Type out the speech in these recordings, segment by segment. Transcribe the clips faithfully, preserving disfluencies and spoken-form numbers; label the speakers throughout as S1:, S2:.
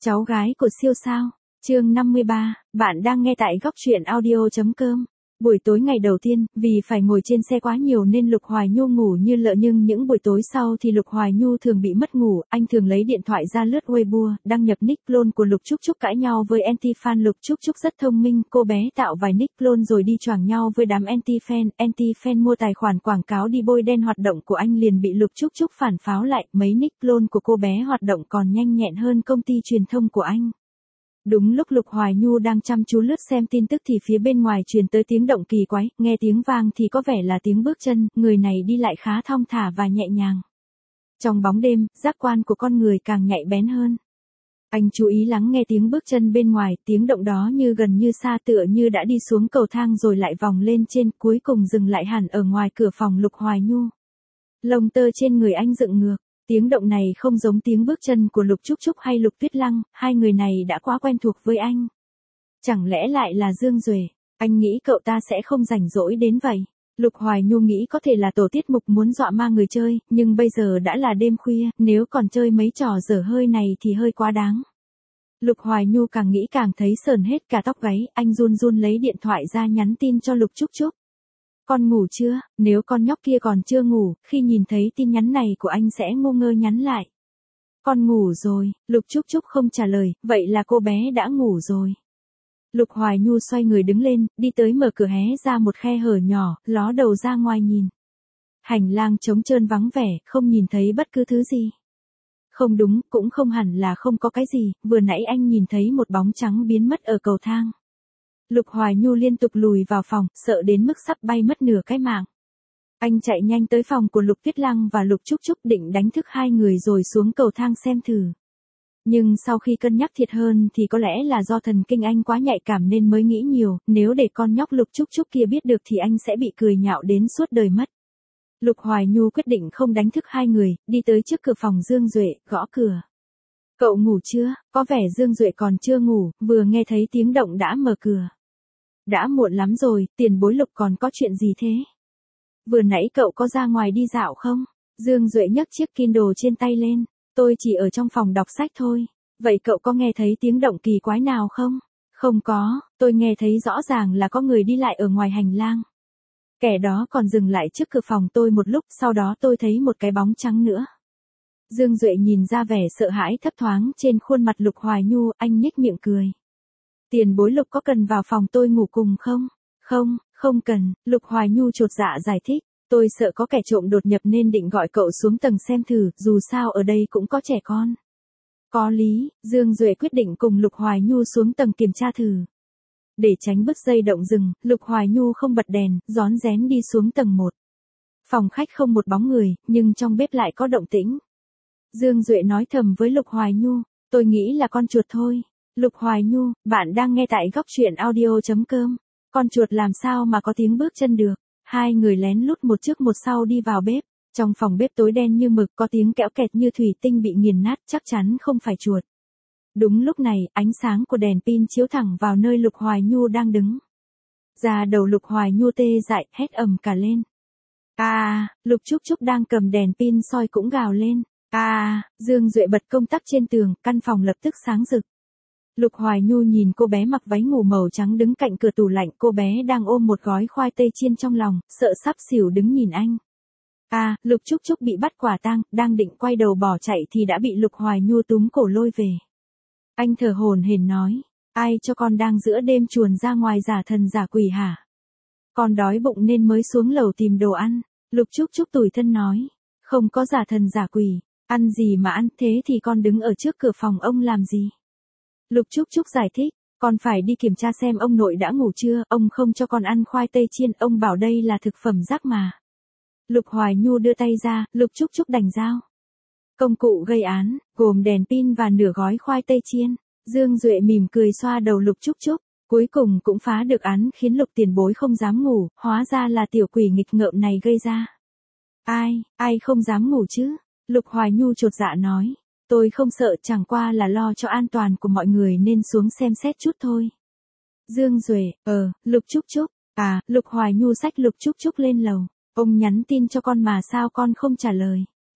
S1: Cháu gái của siêu sao. Chương năm mươi ba, bạn đang nghe tại góc truyện audio chấm com. Buổi tối ngày đầu tiên, vì phải ngồi trên xe quá nhiều nên Lục Hoài Nhu ngủ như lợ, nhưng những buổi tối sau thì Lục Hoài Nhu thường bị mất ngủ. Anh thường lấy điện thoại ra lướt Weibo, đăng nhập nick clone của Lục Trúc Trúc, cãi nhau với anti-fan. Lục Trúc Trúc rất thông minh, cô bé tạo vài nick clone rồi đi choảng nhau với đám anti-fan. Anti-fan mua tài khoản quảng cáo đi bôi đen hoạt động của anh liền bị Lục Trúc Trúc phản pháo lại. Mấy nick clone của cô bé hoạt động còn nhanh nhẹn hơn công ty truyền thông của anh. Đúng lúc Lục Hoài Nhu đang chăm chú lướt xem tin tức thì phía bên ngoài truyền tới tiếng động kỳ quái, nghe tiếng vang thì có vẻ là tiếng bước chân, người này đi lại khá thong thả và nhẹ nhàng. Trong bóng đêm, giác quan của con người càng nhạy bén hơn. Anh chú ý lắng nghe tiếng bước chân bên ngoài, tiếng động đó như gần như xa, tựa như đã đi xuống cầu thang rồi lại vòng lên trên, cuối cùng dừng lại hẳn ở ngoài cửa phòng Lục Hoài Nhu. Lông tơ trên người anh dựng ngược. Tiếng động này không giống tiếng bước chân của Lục Trúc Trúc hay Lục Tuyết Lăng, hai người này đã quá quen thuộc với anh. Chẳng lẽ lại là Dương Duệ? Anh nghĩ cậu ta sẽ không rảnh rỗi đến vậy. Lục Hoài Nhu nghĩ có thể là tổ tiết mục muốn dọa ma người chơi, nhưng bây giờ đã là đêm khuya, nếu còn chơi mấy trò dở hơi này thì hơi quá đáng. Lục Hoài Nhu càng nghĩ càng thấy sờn hết cả tóc gáy, anh run run lấy điện thoại ra nhắn tin cho Lục Trúc Trúc. Con ngủ chưa? Nếu con nhóc kia còn chưa ngủ, khi nhìn thấy tin nhắn này của anh sẽ ngu ngơ nhắn lại. Con ngủ rồi. Lục Trúc Trúc không trả lời, vậy là cô bé đã ngủ rồi. Lục Hoài Nhu xoay người đứng lên, đi tới mở cửa hé ra một khe hở nhỏ, ló đầu ra ngoài nhìn. Hành lang trống trơn vắng vẻ, không nhìn thấy bất cứ thứ gì. Không đúng, cũng không hẳn là không có cái gì, vừa nãy anh nhìn thấy một bóng trắng biến mất ở cầu thang. Lục Hoài Nhu liên tục lùi vào phòng, sợ đến mức sắp bay mất nửa cái mạng. Anh chạy nhanh tới phòng của Lục Tuyết Lăng và Lục Trúc Trúc định đánh thức hai người rồi xuống cầu thang xem thử. Nhưng sau khi cân nhắc thiệt hơn thì có lẽ là do thần kinh anh quá nhạy cảm nên mới nghĩ nhiều, nếu để con nhóc Lục Trúc Trúc kia biết được thì anh sẽ bị cười nhạo đến suốt đời mất. Lục Hoài Nhu quyết định không đánh thức hai người, đi tới trước cửa phòng Dương Duệ, gõ cửa. Cậu ngủ chưa? Có vẻ Dương Duệ còn chưa ngủ, vừa nghe thấy tiếng động đã mở cửa. Đã muộn lắm rồi, tiền bối Lục còn có chuyện gì thế? Vừa nãy cậu có ra ngoài đi dạo không? Dương Duệ nhấc chiếc Kindle trên tay lên. Tôi chỉ ở trong phòng đọc sách thôi. Vậy cậu có nghe thấy tiếng động kỳ quái nào không? Không có, tôi nghe thấy rõ ràng là có người đi lại ở ngoài hành lang. Kẻ đó còn dừng lại trước cửa phòng tôi một lúc, sau đó tôi thấy một cái bóng trắng nữa. Dương Duệ nhìn ra vẻ sợ hãi thấp thoáng trên khuôn mặt Lục Hoài Nhu, anh nhếch miệng cười. Tiền bối Lục có cần vào phòng tôi ngủ cùng không? Không, không cần. Lục Hoài Nhu chột dạ giải thích. Tôi sợ có kẻ trộm đột nhập nên định gọi cậu xuống tầng xem thử, dù sao ở đây cũng có trẻ con. Có lý, Dương Duệ quyết định cùng Lục Hoài Nhu xuống tầng kiểm tra thử. Để tránh bứt dây động rừng, Lục Hoài Nhu không bật đèn, rón rén đi xuống tầng một. Phòng khách không một bóng người, nhưng trong bếp lại có động tĩnh. Dương Duệ nói thầm với Lục Hoài Nhu, tôi nghĩ là con chuột thôi. Lục Hoài Nhu, bạn đang nghe tại góc truyện audio chấm com. Con chuột làm sao mà có tiếng bước chân được? Hai người lén lút một trước một sau đi vào bếp. Trong phòng bếp tối đen như mực, có tiếng kẽo kẹt như thủy tinh bị nghiền nát, chắc chắn không phải chuột. Đúng lúc này, ánh sáng của đèn pin chiếu thẳng vào nơi Lục Hoài Nhu đang đứng. Da đầu Lục Hoài Nhu tê dại, hét ầm cả lên. À, Lục Trúc Trúc đang cầm đèn pin soi cũng gào lên. À, Dương Duệ bật công tắc trên tường, căn phòng lập tức sáng rực. Lục Hoài Nhu nhìn cô bé mặc váy ngủ màu trắng đứng cạnh cửa tủ lạnh, cô bé đang ôm một gói khoai tây chiên trong lòng, sợ sắp xỉu đứng nhìn anh. À, Lục Trúc Trúc bị bắt quả tang, đang định quay đầu bỏ chạy thì đã bị Lục Hoài Nhu túm cổ lôi về. Anh thở hổn hển nói, ai cho con đang giữa đêm chuồn ra ngoài giả thần giả quỷ hả? Con đói bụng nên mới xuống lầu tìm đồ ăn. Lục Trúc Trúc tủi thân nói, không có giả thần giả quỷ, ăn gì mà ăn, thế thì con đứng ở trước cửa phòng ông làm gì? Lục Trúc Trúc giải thích, con phải đi kiểm tra xem ông nội đã ngủ chưa, ông không cho con ăn khoai tây chiên, ông bảo đây là thực phẩm rác mà. Lục Hoài Nhu đưa tay ra, Lục Trúc Trúc đành dao. Công cụ gây án, gồm đèn pin và nửa gói khoai tây chiên. Dương Duệ mỉm cười xoa đầu Lục Trúc Trúc, cuối cùng cũng phá được án khiến Lục tiền bối không dám ngủ, hóa ra là tiểu quỷ nghịch ngợm này gây ra. Ai, ai không dám ngủ chứ? Lục Hoài Nhu chột dạ nói. Tôi không sợ, chẳng qua là lo cho an toàn của mọi người nên xuống xem xét chút thôi. Dương Duệ, ờ, Lục Trúc Trúc, à, Lục Hoài Nhu xách Lục Trúc Trúc lên lầu. Ông nhắn tin cho con mà sao con không trả lời?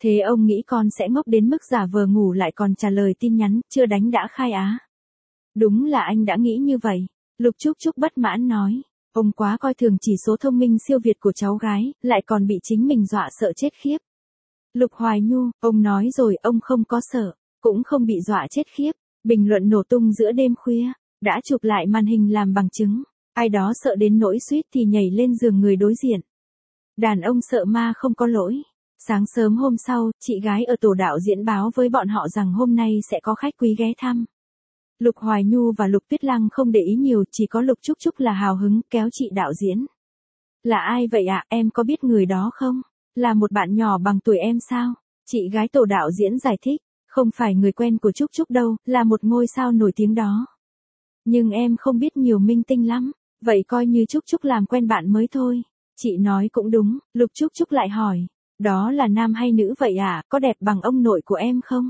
S1: Thế ông nghĩ con sẽ ngốc đến mức giả vờ ngủ lại còn trả lời tin nhắn, chưa đánh đã khai á? Đúng là anh đã nghĩ như vậy. Lục Trúc Trúc bất mãn nói. Ông quá coi thường chỉ số thông minh siêu việt của cháu gái, lại còn bị chính mình dọa sợ chết khiếp. Lục Hoài Nhu, ông nói rồi ông không có sợ, cũng không bị dọa chết khiếp. Bình luận nổ tung giữa đêm khuya, đã chụp lại màn hình làm bằng chứng. Ai đó sợ đến nỗi suýt thì nhảy lên giường người đối diện. Đàn ông sợ ma không có lỗi. Sáng sớm hôm sau, chị gái ở tổ đạo diễn báo với bọn họ rằng hôm nay sẽ có khách quý ghé thăm. Lục Hoài Nhu và Lục Tuyết Lăng không để ý nhiều, chỉ có Lục Trúc Trúc là hào hứng kéo chị đạo diễn. Là ai vậy ạ, em có biết người đó không? Là một bạn nhỏ bằng tuổi em sao? Chị gái tổ đạo diễn giải thích, không phải người quen của Trúc Trúc đâu, là một ngôi sao nổi tiếng đó. Nhưng em không biết nhiều minh tinh lắm, vậy coi như Trúc Trúc làm quen bạn mới thôi. Chị nói cũng đúng, Lục Trúc Trúc lại hỏi, đó là nam hay nữ vậy à, có đẹp bằng ông nội của em không?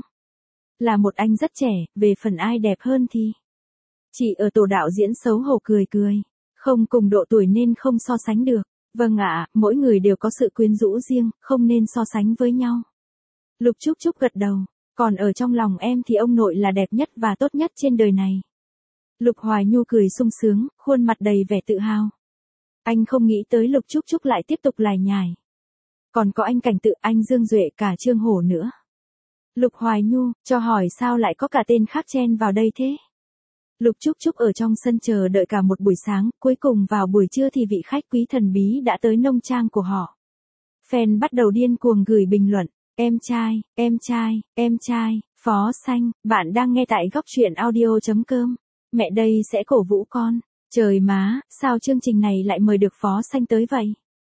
S1: Là một anh rất trẻ, về phần ai đẹp hơn thì... Chị ở tổ đạo diễn xấu hổ cười cười, không cùng độ tuổi nên không so sánh được. Vâng ạ, mỗi người đều có sự quyến rũ riêng, không nên so sánh với nhau. Lục Trúc Trúc gật đầu, còn ở trong lòng em thì ông nội là đẹp nhất và tốt nhất trên đời này. Lục Hoài Nhu cười sung sướng, khuôn mặt đầy vẻ tự hào. Anh không nghĩ tới Lục Trúc Trúc lại tiếp tục lải nhải. Còn có anh Cảnh Tự, anh Dương Duệ, cả Trương Hổ nữa. Lục Hoài Nhu, cho hỏi sao lại có cả tên khác chen vào đây thế? Lục Trúc Trúc ở trong sân chờ đợi cả một buổi sáng, cuối cùng vào buổi trưa thì vị khách quý thần bí đã tới nông trang của họ. Fan bắt đầu điên cuồng gửi bình luận, em trai, em trai, em trai, Phó Xanh, bạn đang nghe tại góc truyện audio chấm com. Mẹ đây sẽ cổ vũ con. Trời má, sao chương trình này lại mời được Phó Xanh tới vậy?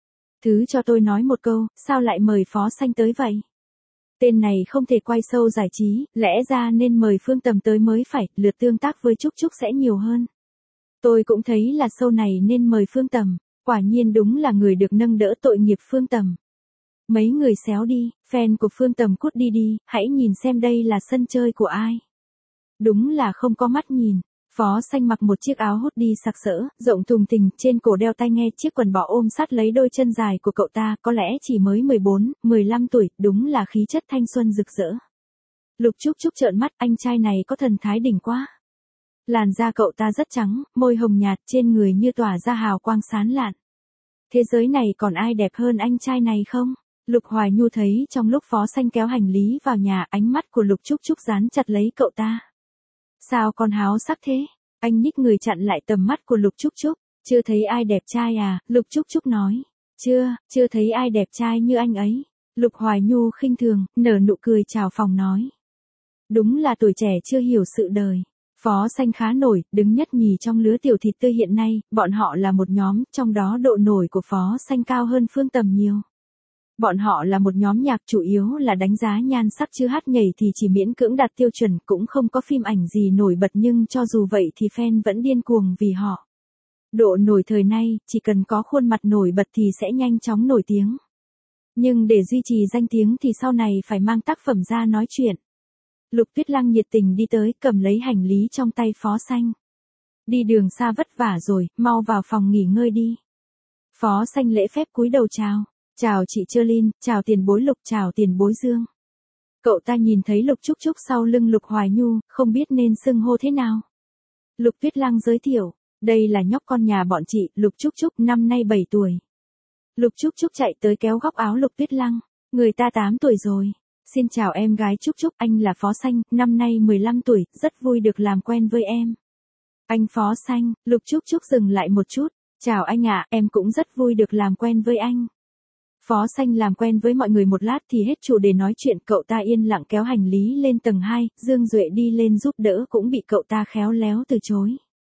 S1: Thứ cho tôi nói một câu, sao lại mời Phó Xanh tới vậy? Tên này không thể quay show giải trí, lẽ ra nên mời Phương Tầm tới mới phải, lượt tương tác với Trúc Trúc sẽ nhiều hơn. Tôi cũng thấy là show này nên mời Phương Tầm, quả nhiên đúng là người được nâng đỡ tội nghiệp Phương Tầm. Mấy người xéo đi, fan của Phương Tầm cút đi đi, hãy nhìn xem đây là sân chơi của ai. Đúng là không có mắt nhìn. Phó Xanh mặc một chiếc áo hốt đi sặc sỡ, rộng thùng thình, trên cổ đeo tai nghe, chiếc quần bò ôm sát lấy đôi chân dài của cậu ta, có lẽ chỉ mới mười bốn, mười lăm tuổi, đúng là khí chất thanh xuân rực rỡ. Lục Trúc Trúc trợn mắt, anh trai này có thần thái đỉnh quá. Làn da cậu ta rất trắng, môi hồng nhạt, trên người như tỏa ra hào quang sáng lạn. Thế giới này còn ai đẹp hơn anh trai này không? Lục Hoài Nhu thấy trong lúc Phó Xanh kéo hành lý vào nhà, ánh mắt của Lục Trúc Trúc dán chặt lấy cậu ta. Sao con háo sắc thế? Anh nhích người chặn lại tầm mắt của Lục Trúc Trúc. Chưa thấy ai đẹp trai à? Lục Trúc Trúc nói. Chưa, chưa thấy ai đẹp trai như anh ấy. Lục Hoài Nhu khinh thường, nở nụ cười chào phòng nói. Đúng là tuổi trẻ chưa hiểu sự đời. Phó Xanh khá nổi, đứng nhất nhì trong lứa tiểu thịt tươi hiện nay, bọn họ là một nhóm, trong đó độ nổi của Phó Xanh cao hơn Phương Tầm nhiều. Bọn họ là một nhóm nhạc chủ yếu là đánh giá nhan sắc, chứ hát nhảy thì chỉ miễn cưỡng đạt tiêu chuẩn, cũng không có phim ảnh gì nổi bật, nhưng cho dù vậy thì fan vẫn điên cuồng vì họ. Độ nổi thời nay, chỉ cần có khuôn mặt nổi bật thì sẽ nhanh chóng nổi tiếng. Nhưng để duy trì danh tiếng thì sau này phải mang tác phẩm ra nói chuyện. Lục Tuyết Lăng nhiệt tình đi tới, cầm lấy hành lý trong tay Phó Xanh. Đi đường xa vất vả rồi, mau vào phòng nghỉ ngơi đi. Phó Xanh lễ phép cúi đầu chào. Chào chị Trơ-Lin, chào tiền bối Lục, chào tiền bối Dương. Cậu ta nhìn thấy Lục Trúc Trúc sau lưng Lục Hoài Nhu, không biết nên xưng hô thế nào. Lục Tuyết Lăng giới thiệu, đây là nhóc con nhà bọn chị, Lục Trúc Trúc, năm nay bảy tuổi. Lục Trúc Trúc chạy tới kéo góc áo Lục Tuyết Lăng, người ta tám tuổi rồi. Xin chào em gái Trúc Trúc, anh là Phó Xanh, năm nay mười lăm tuổi, rất vui được làm quen với em. Anh Phó Xanh, Lục Trúc Trúc dừng lại một chút, chào anh ạ, em cũng rất vui được làm quen với anh. Phó Xanh làm quen với mọi người một lát thì hết chủ đề nói chuyện, cậu ta yên lặng kéo hành lý lên tầng hai, Dương Duệ đi lên giúp đỡ cũng bị cậu ta khéo léo từ chối.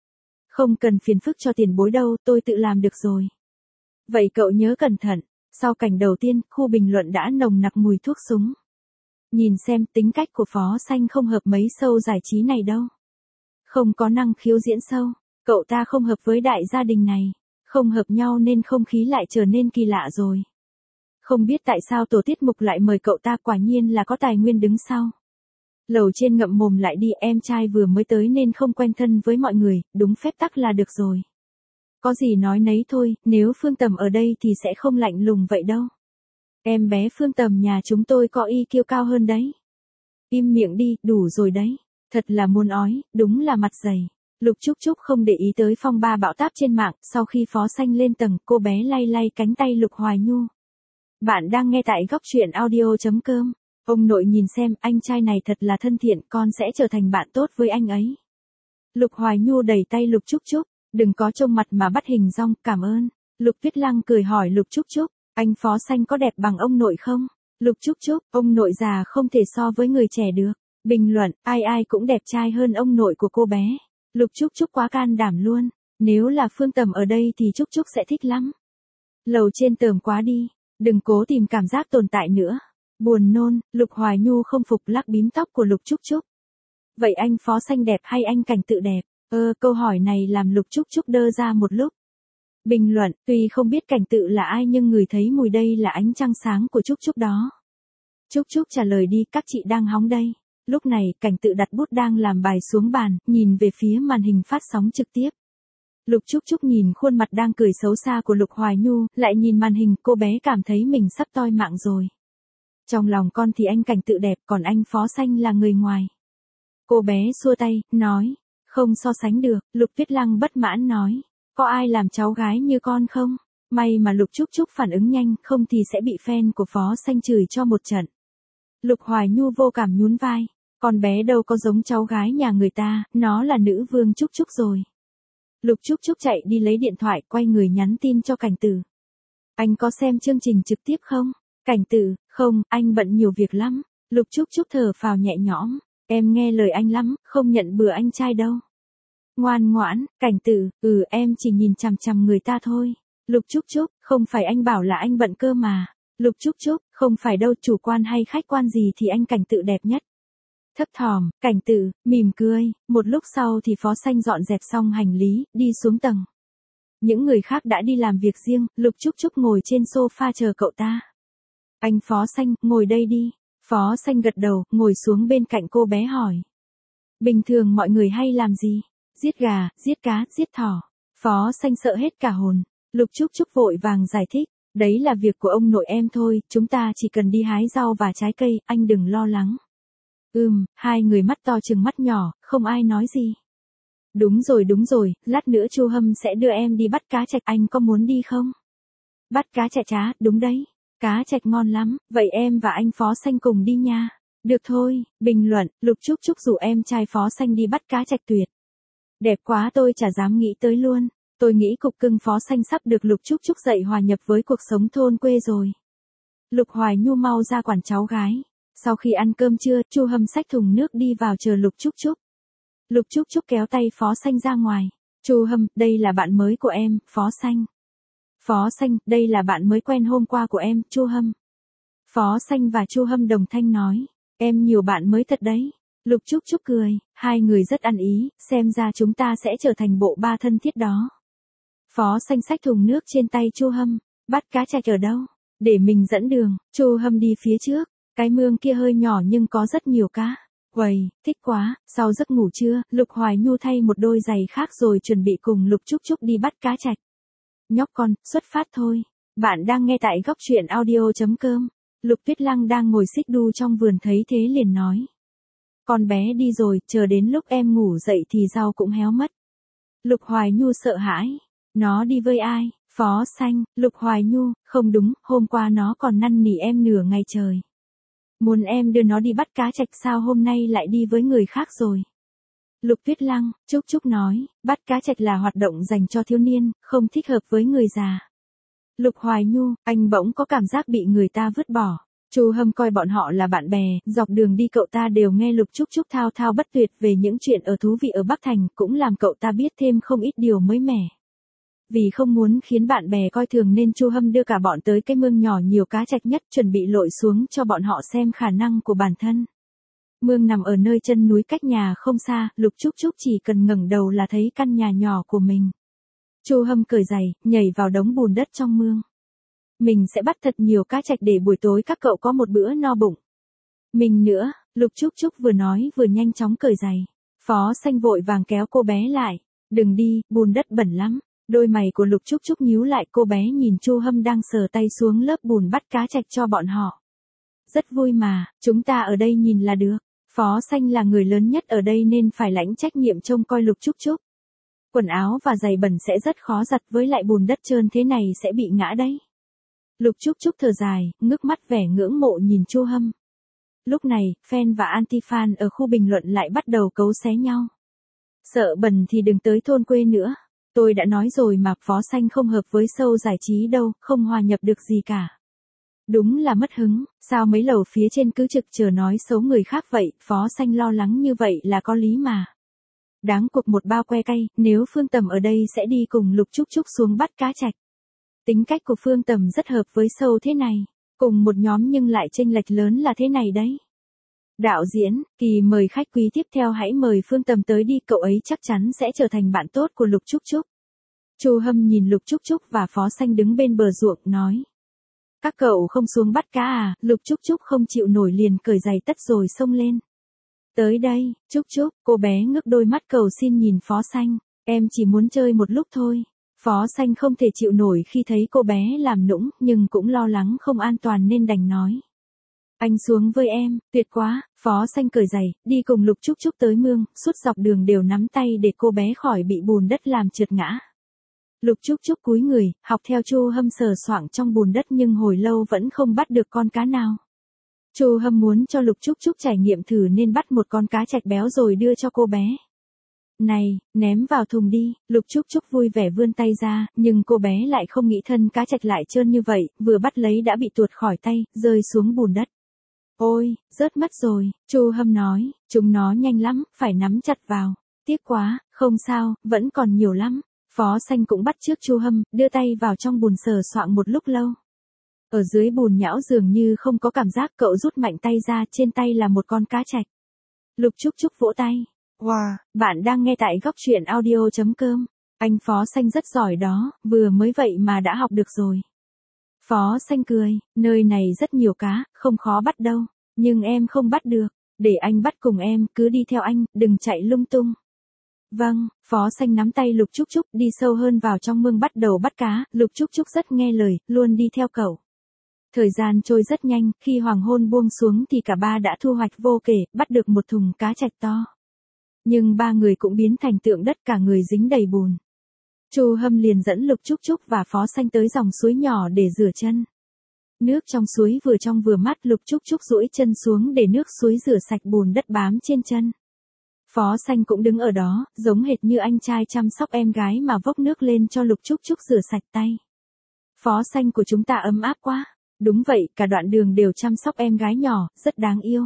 S1: Không cần phiền phức cho tiền bối đâu, tôi tự làm được rồi. Vậy cậu nhớ cẩn thận. Sau cảnh đầu tiên, khu bình luận đã nồng nặc mùi thuốc súng. Nhìn xem, tính cách của Phó Xanh không hợp mấy show giải trí này đâu. Không có năng khiếu diễn show, cậu ta không hợp với đại gia đình này. Không hợp nhau nên không khí lại trở nên kỳ lạ rồi. Không biết tại sao tổ tiết mục lại mời cậu ta, quả nhiên là có tài nguyên đứng sau. Lầu trên ngậm mồm lại đi, em trai vừa mới tới nên không quen thân với mọi người, đúng phép tắc là được rồi. Có gì nói nấy thôi, nếu Phương Tầm ở đây thì sẽ không lạnh lùng vậy đâu. Em bé Phương Tầm nhà chúng tôi có i kiu cao hơn đấy. Im miệng đi, đủ rồi đấy. Thật là muốn ói, đúng là mặt dày. Lục Trúc Trúc không để ý tới phong ba bão táp trên mạng, sau khi Phó Xanh lên tầng, cô bé lay lay cánh tay Lục Hoài Nhu. Bạn đang nghe tại góc truyện audio.com. Ông nội nhìn xem, anh trai này thật là thân thiện, con sẽ trở thành bạn tốt với anh ấy. Lục Hoài Nhu đẩy tay Lục Trúc Trúc, đừng có trông mặt mà bắt hình dong, cảm ơn. Lục Tuyết Lăng cười hỏi Lục Trúc Trúc, anh Phó Xanh có đẹp bằng ông nội không? Lục Trúc Trúc, ông nội già không thể so với người trẻ được. Bình luận, ai ai cũng đẹp trai hơn ông nội của cô bé. Lục Trúc Trúc quá can đảm luôn, nếu là Phương Tầm ở đây thì Trúc Trúc sẽ thích lắm. Lầu trên tởm quá đi, đừng cố tìm cảm giác tồn tại nữa. Buồn nôn, Lục Hoài Nhu không phục lắc bím tóc của Lục Trúc Trúc. Vậy anh Phó Xanh đẹp hay anh Cảnh Tự đẹp? Ơ, câu hỏi này làm Lục Trúc Trúc đơ ra một lúc. Bình luận, tuy không biết Cảnh Tự là ai nhưng người thấy mùi đây là ánh trăng sáng của Trúc Trúc đó. Trúc Trúc trả lời đi, các chị đang hóng đây. Lúc này, Cảnh Tự đặt bút đang làm bài xuống bàn, nhìn về phía màn hình phát sóng trực tiếp. Lục Trúc Trúc nhìn khuôn mặt đang cười xấu xa của Lục Hoài Nhu, lại nhìn màn hình, cô bé cảm thấy mình sắp toi mạng rồi. Trong lòng con thì anh Cảnh Tự đẹp, còn anh Phó Xanh là người ngoài. Cô bé xua tay, nói, không so sánh được. Lục Tuyết Lăng bất mãn nói, có ai làm cháu gái như con không? May mà Lục Trúc Trúc phản ứng nhanh, không thì sẽ bị fan của Phó Xanh chửi cho một trận. Lục Hoài Nhu vô cảm nhún vai, con bé đâu có giống cháu gái nhà người ta, nó là nữ vương Trúc Trúc rồi. Lục Trúc Trúc chạy đi lấy điện thoại, quay người nhắn tin cho Cảnh Tử. Anh có xem chương trình trực tiếp không? Cảnh Tử, không, anh bận nhiều việc lắm. Lục Trúc Trúc thở phào nhẹ nhõm, em nghe lời anh lắm, không nhận bừa anh trai đâu. Ngoan ngoãn, Cảnh Tử, ừ em chỉ nhìn chằm chằm người ta thôi. Lục Trúc Trúc, không phải anh bảo là anh bận cơ mà. Lục Trúc Trúc, không phải đâu, chủ quan hay khách quan gì thì anh Cảnh Tự đẹp nhất. Thấp thỏm, Cảnh Tự, mỉm cười, một lúc sau thì Phó Xanh dọn dẹp xong hành lý, đi xuống tầng. Những người khác đã đi làm việc riêng, Lục Trúc Trúc ngồi trên sofa chờ cậu ta. Anh Phó Xanh, ngồi đây đi. Phó Xanh gật đầu, ngồi xuống bên cạnh cô bé hỏi. Bình thường mọi người hay làm gì? Giết gà, giết cá, giết thỏ. Phó Xanh sợ hết cả hồn. Lục Trúc Trúc vội vàng giải thích. Đấy là việc của ông nội em thôi, chúng ta chỉ cần đi hái rau và trái cây, anh đừng lo lắng. Ừm, hai người mắt to chừng mắt nhỏ, không ai nói gì. Đúng rồi đúng rồi, lát nữa Chu Hâm sẽ đưa em đi bắt cá trạch, anh có muốn đi không? Bắt cá trạch chá, đúng đấy. Cá trạch ngon lắm, vậy em và anh Phó Xanh cùng đi nha. Được thôi, bình luận, Lục Trúc Trúc rủ em trai Phó Xanh đi bắt cá trạch tuyệt. Đẹp quá tôi chả dám nghĩ tới luôn. Tôi nghĩ cục cưng Phó Xanh sắp được Lục Trúc Trúc dạy hòa nhập với cuộc sống thôn quê rồi. Lục Hoài Nhu mau ra quản cháu gái. Sau khi ăn cơm trưa, Chu Hâm xách thùng nước đi vào chờ Lục Trúc Trúc. Lục Trúc Trúc kéo tay Phó Xanh ra ngoài. Chu Hâm, đây là bạn mới của em, Phó Xanh. Phó Xanh, đây là bạn mới quen hôm qua của em, Chu Hâm. Phó Xanh và Chu Hâm đồng thanh nói, em nhiều bạn mới thật đấy. Lục Trúc Trúc cười, hai người rất ăn ý, xem ra chúng ta sẽ trở thành bộ ba thân thiết đó. Phó Xanh xách thùng nước trên tay Chu Hâm, bắt cá trạch ở đâu? Để mình dẫn đường. Chu Hâm đi phía trước, cái mương kia hơi nhỏ nhưng có rất nhiều cá. Uầy, thích quá. Sau giấc ngủ trưa, Lục Hoài Nhu thay một đôi giày khác rồi chuẩn bị cùng Lục Trúc Trúc đi bắt cá trạch. Nhóc con, xuất phát thôi. Bạn đang nghe tại góc truyện audio.com. Lục Tuyết Lăng đang ngồi xích đu trong vườn thấy thế liền nói. Con bé đi rồi, chờ đến lúc em ngủ dậy thì rau cũng héo mất. Lục Hoài Nhu sợ hãi. Nó đi với ai? Phó Xanh. Lục Hoài Nhu, không đúng, hôm qua nó còn năn nỉ em nửa ngày trời. Muốn em đưa nó đi bắt cá trạch sao hôm nay lại đi với người khác rồi. Lục Tuyết Lăng, Trúc Trúc nói, bắt cá trạch là hoạt động dành cho thiếu niên, không thích hợp với người già. Lục Hoài Nhu, anh bỗng có cảm giác bị người ta vứt bỏ. Chu Hâm coi bọn họ là bạn bè, dọc đường đi cậu ta đều nghe Lục Trúc Trúc thao thao bất tuyệt về những chuyện ở thú vị ở Bắc Thành, cũng làm cậu ta biết thêm không ít điều mới mẻ. Vì không muốn khiến bạn bè coi thường nên Chu Hâm đưa cả bọn tới cái mương nhỏ nhiều cá trạch nhất, chuẩn bị lội xuống cho bọn họ xem khả năng của bản thân. Mương nằm ở nơi chân núi cách nhà không xa, Lục Trúc Trúc chỉ cần ngẩng đầu là thấy căn nhà nhỏ của mình. Chu Hâm cởi giày, nhảy vào đống bùn đất trong mương. Mình sẽ bắt thật nhiều cá trạch để buổi tối các cậu có một bữa no bụng. Mình nữa, Lục Trúc Trúc vừa nói vừa nhanh chóng cởi giày. Phó Xanh vội vàng kéo cô bé lại. Đừng đi, bùn đất bẩn lắm. Đôi mày của Lục Trúc Trúc nhíu lại, cô bé nhìn Chu Hâm đang sờ tay xuống lớp bùn bắt cá trạch cho bọn họ. Rất vui mà, chúng ta ở đây nhìn là được. Phó Xanh là người lớn nhất ở đây nên phải lãnh trách nhiệm trông coi Lục Trúc Trúc. Quần áo và giày bẩn sẽ rất khó giặt, với lại bùn đất trơn thế này sẽ bị ngã đấy. Lục Trúc Trúc thở dài, ngước mắt vẻ ngưỡng mộ nhìn Chu Hâm. Lúc này, fan và anti-fan ở khu bình luận lại bắt đầu cấu xé nhau. Sợ bẩn thì đừng tới thôn quê nữa. Tôi đã nói rồi mà, Phó Xanh không hợp với show giải trí đâu, không hòa nhập được gì cả. Đúng là mất hứng, sao mấy lầu phía trên cứ trực chờ nói xấu người khác vậy, Phó Xanh lo lắng như vậy là có lý mà. Đáng cuộc một bao que cay, nếu Phương Tầm ở đây sẽ đi cùng Lục Trúc Trúc xuống bắt cá trạch. Tính cách của Phương Tầm rất hợp với show thế này, cùng một nhóm nhưng lại chênh lệch lớn là thế này đấy. Đạo diễn, Kỳ mời khách quý tiếp theo, hãy mời Phương Tầm tới đi, cậu ấy chắc chắn sẽ trở thành bạn tốt của Lục Trúc Trúc. Chu Hâm nhìn Lục Trúc Trúc và Phó Xanh đứng bên bờ ruộng, nói. Các cậu không xuống bắt cá à? Lục Trúc Trúc không chịu nổi liền cởi giày tất rồi xông lên. Tới đây, Trúc Trúc, cô bé ngước đôi mắt cầu xin nhìn Phó Xanh, em chỉ muốn chơi một lúc thôi. Phó Xanh không thể chịu nổi khi thấy cô bé làm nũng, nhưng cũng lo lắng không an toàn nên đành nói. Anh xuống với em, tuyệt quá. Phó Xanh cởi giày, đi cùng Lục Trúc Trúc tới mương, suốt dọc đường đều nắm tay để cô bé khỏi bị bùn đất làm trượt ngã. Lục Trúc Trúc cúi người, học theo Chu Hâm sờ soạng trong bùn đất nhưng hồi lâu vẫn không bắt được con cá nào. Chu Hâm muốn cho Lục Trúc Trúc trải nghiệm thử nên bắt một con cá trạch béo rồi đưa cho cô bé. Này, ném vào thùng đi. Lục Trúc Trúc vui vẻ vươn tay ra, nhưng cô bé lại không nghĩ thân cá trạch lại trơn như vậy, vừa bắt lấy đã bị tuột khỏi tay, rơi xuống bùn đất. Ôi, rớt mất rồi, Chu Hâm nói, chúng nó nhanh lắm, phải nắm chặt vào. Tiếc quá, không sao, vẫn còn nhiều lắm. Phó Xanh cũng bắt chước Chu Hâm, đưa tay vào trong bùn sờ soạng một lúc lâu. Ở dưới bùn nhão dường như không có cảm giác, cậu rút mạnh tay ra, trên tay là một con cá trạch. Lục Trúc Trúc vỗ tay. Wow, bạn đang nghe tại góc truyện audio chấm com. Anh Phó Xanh rất giỏi đó, vừa mới vậy mà đã học được rồi. Phó Xanh cười, nơi này rất nhiều cá, không khó bắt đâu, nhưng em không bắt được, để anh bắt cùng em, cứ đi theo anh, đừng chạy lung tung. Vâng, Phó Xanh nắm tay Lục Trúc Trúc đi sâu hơn vào trong mương bắt đầu bắt cá, Lục Trúc Trúc rất nghe lời, luôn đi theo cậu. Thời gian trôi rất nhanh, khi hoàng hôn buông xuống thì cả ba đã thu hoạch vô kể, bắt được một thùng cá trạch to. Nhưng ba người cũng biến thành tượng đất, cả người dính đầy bùn. Chu Hâm liền dẫn Lục Trúc Trúc và Phó Xanh tới dòng suối nhỏ để rửa chân. Nước trong suối vừa trong vừa mát, Lục Trúc Trúc duỗi chân xuống để nước suối rửa sạch bùn đất bám trên chân. Phó Xanh cũng đứng ở đó, giống hệt như anh trai chăm sóc em gái mà vốc nước lên cho Lục Trúc Trúc rửa sạch tay. Phó Xanh của chúng ta ấm áp quá. Đúng vậy, cả đoạn đường đều chăm sóc em gái nhỏ, rất đáng yêu.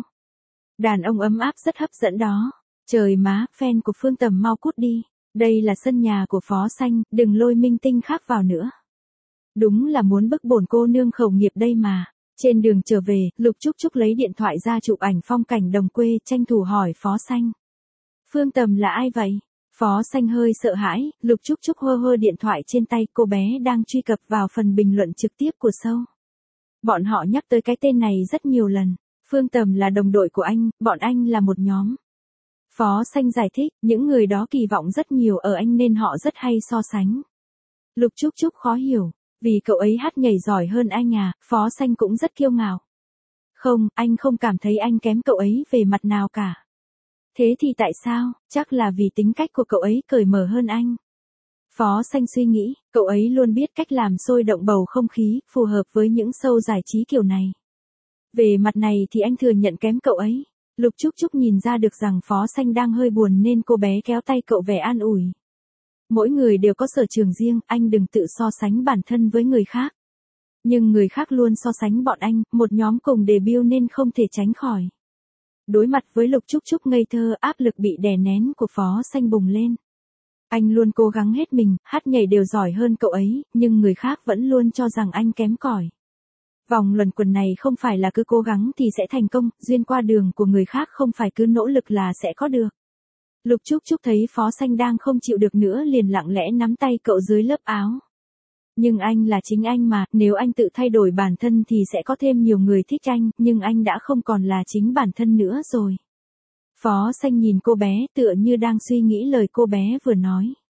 S1: Đàn ông ấm áp rất hấp dẫn đó. Trời má, fan của Phương Tầm mau cút đi. Đây là sân nhà của Phó Xanh, đừng lôi minh tinh khác vào nữa. Đúng là muốn bức bổn cô nương khẩu nghiệp đây mà. Trên đường trở về, Lục Trúc Trúc lấy điện thoại ra chụp ảnh phong cảnh đồng quê, tranh thủ hỏi Phó Xanh. Phương Tầm là ai vậy? Phó Xanh hơi sợ hãi, Lục Trúc Trúc hơ hơ điện thoại trên tay, cô bé đang truy cập vào phần bình luận trực tiếp của show. Bọn họ nhắc tới cái tên này rất nhiều lần. Phương Tầm là đồng đội của anh, bọn anh là một nhóm. Phó Xanh giải thích, những người đó kỳ vọng rất nhiều ở anh nên họ rất hay so sánh. Lục Trúc Trúc khó hiểu, vì cậu ấy hát nhảy giỏi hơn anh à, Phó Xanh cũng rất kiêu ngạo. Không, anh không cảm thấy anh kém cậu ấy về mặt nào cả. Thế thì tại sao? Chắc là vì tính cách của cậu ấy cởi mở hơn anh. Phó Xanh suy nghĩ, cậu ấy luôn biết cách làm sôi động bầu không khí, phù hợp với những show giải trí kiểu này. Về mặt này thì anh thừa nhận kém cậu ấy. Lục Trúc Trúc nhìn ra được rằng Phó Xanh đang hơi buồn nên cô bé kéo tay cậu vẻ an ủi. Mỗi người đều có sở trường riêng, anh đừng tự so sánh bản thân với người khác. Nhưng người khác luôn so sánh bọn anh, một nhóm cùng debut nên không thể tránh khỏi. Đối mặt với Lục Trúc Trúc ngây thơ, áp lực bị đè nén của Phó Xanh bùng lên. Anh luôn cố gắng hết mình, hát nhảy đều giỏi hơn cậu ấy, nhưng người khác vẫn luôn cho rằng anh kém cỏi. Vòng luẩn quẩn này không phải là cứ cố gắng thì sẽ thành công, duyên qua đường của người khác không phải cứ nỗ lực là sẽ có được. Lục Trúc Trúc thấy Phó Xanh đang không chịu được nữa liền lặng lẽ nắm tay cậu dưới lớp áo. Nhưng anh là chính anh mà, nếu anh tự thay đổi bản thân thì sẽ có thêm nhiều người thích anh, nhưng anh đã không còn là chính bản thân nữa rồi. Phó Xanh nhìn cô bé tựa như đang suy nghĩ lời cô bé vừa nói.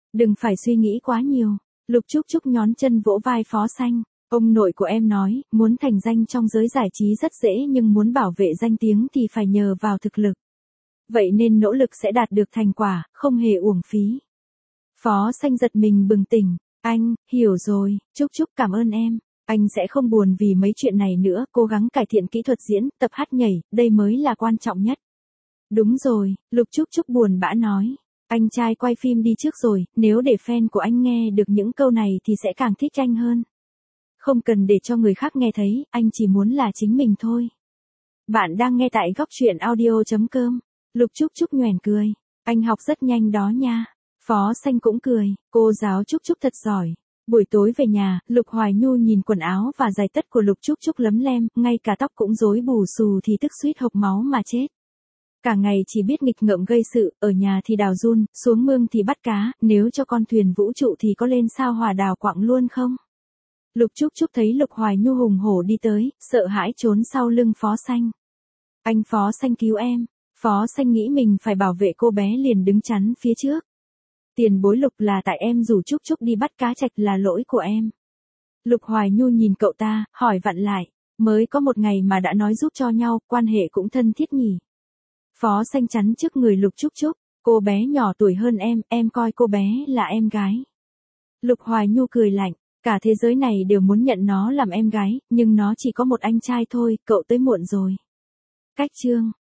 S1: Đừng phải suy nghĩ quá nhiều. Lục Trúc Trúc nhón chân vỗ vai Phó Xanh. Ông nội của em nói, muốn thành danh trong giới giải trí rất dễ nhưng muốn bảo vệ danh tiếng thì phải nhờ vào thực lực. Vậy nên nỗ lực sẽ đạt được thành quả, không hề uổng phí. Phó Xanh giật mình bừng tỉnh. Anh, hiểu rồi, Trúc Trúc cảm ơn em. Anh sẽ không buồn vì mấy chuyện này nữa, cố gắng cải thiện kỹ thuật diễn, tập hát nhảy, đây mới là quan trọng nhất. Đúng rồi, Lục Trúc Trúc buồn bã nói. Anh trai quay phim đi trước rồi, nếu để fan của anh nghe được những câu này thì sẽ càng thích anh hơn. Không cần để cho người khác nghe thấy, anh chỉ muốn là chính mình thôi. Bạn đang nghe tại góc truyện audio chấm com. Lục Trúc Trúc nhoẻn cười. Anh học rất nhanh đó nha. Phó Xanh cũng cười, cô giáo Trúc Trúc thật giỏi. Buổi tối về nhà, Lục Hoài Nhu nhìn quần áo và giày tất của Lục Trúc Trúc lấm lem, ngay cả tóc cũng rối bù xù thì tức suýt hộc máu mà chết. Cả ngày chỉ biết nghịch ngợm gây sự, ở nhà thì đào giun, xuống mương thì bắt cá, nếu cho con thuyền vũ trụ thì có lên sao hỏa đào quặng luôn không? Lục Trúc Trúc thấy Lục Hoài Nhu hùng hổ đi tới, sợ hãi trốn sau lưng Phó Xanh. Anh Phó Xanh cứu em. Phó Xanh nghĩ mình phải bảo vệ cô bé liền đứng chắn phía trước. Tiền bối Lục là tại em rủ Trúc Trúc đi bắt cá trạch là lỗi của em. Lục Hoài Nhu nhìn cậu ta, hỏi vặn lại, mới có một ngày mà đã nói giúp cho nhau, quan hệ cũng thân thiết nhỉ. Phó Xanh chắn trước người Lục Trúc Trúc, cô bé nhỏ tuổi hơn em, em coi cô bé là em gái. Lục Hoài Nhu cười lạnh, cả thế giới này đều muốn nhận nó làm em gái, nhưng nó chỉ có một anh trai thôi, cậu tới muộn rồi. Cách chương